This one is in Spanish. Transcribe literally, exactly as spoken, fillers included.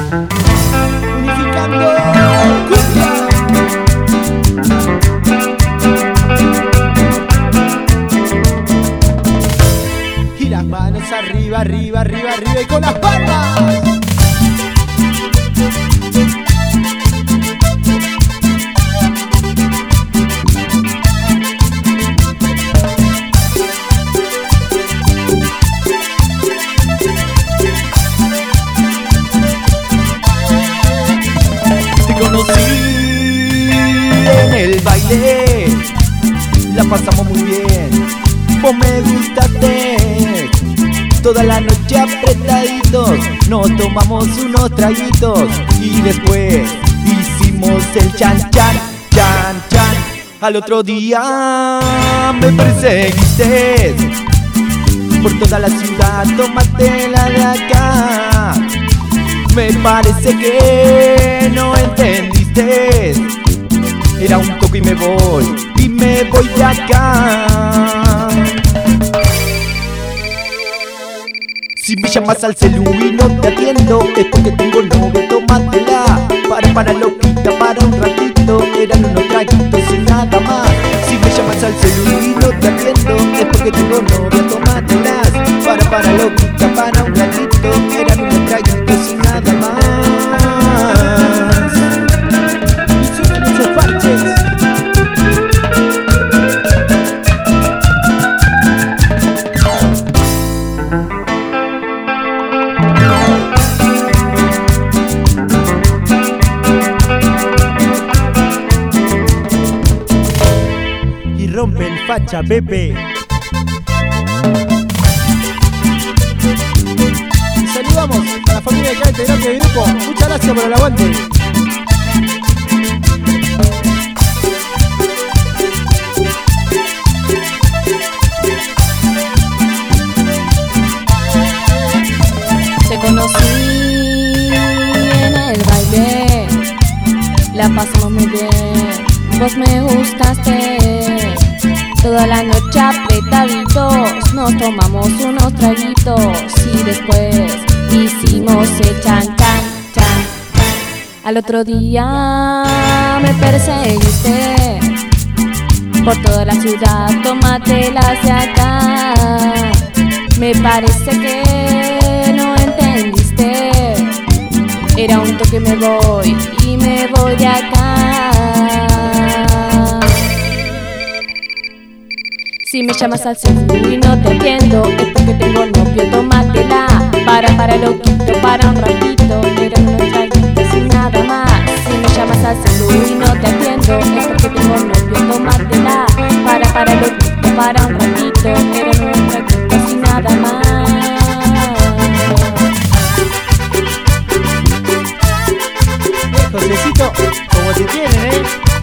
unificando cumbia. Y las manos arriba, arriba, arriba, arriba y con las palmas. Conocí en el baile, la pasamos muy bien, vos me gustaste. Toda la noche apretaditos, nos tomamos unos traguitos y después hicimos el chan chan, chan chan. Al otro día me perseguiste por toda la ciudad, tómatela de acá. Me parece que no entendiste. Era un toque y me voy, y me voy de acá. Si me llamas al celu y no te atiendo, es porque tengo novia, tómatela. Para, para loquita, para un ratito, eran unos traguitos y nada más. Si me llamas al celu y no te atiendo, es porque tengo novia, tómatelas. Para, para loquita, para un ratito, eran unos traguitos y nada más. Y suenan esos parches. Y rompe el facha, Pepe. Y saludamos a la familia de cada integrante del grupo. Muchas gracias por el aguante. Te conocí en el baile, la pasamos muy bien, vos me gustaste. Toda la noche apretaditos, nos tomamos unos traguitos y después hicimos el chan chan chan chan. Al otro día me perseguiste por toda la ciudad, tómatelas de acá. Me parece que no entendiste. Era un toque, me voy y me voy de acá. Si me llamas al celu y no te atiendo, es porque tengo novio, tómatela. Para, para loquito, para un ratito, eran unos traguitos y nada más. Si me llamas al celu y no te atiendo, es porque tengo novio, tómatela. Para, para loquito, para un ratito, eran unos traguitos y nada más. Eh, Josecito, como te tienen, eh.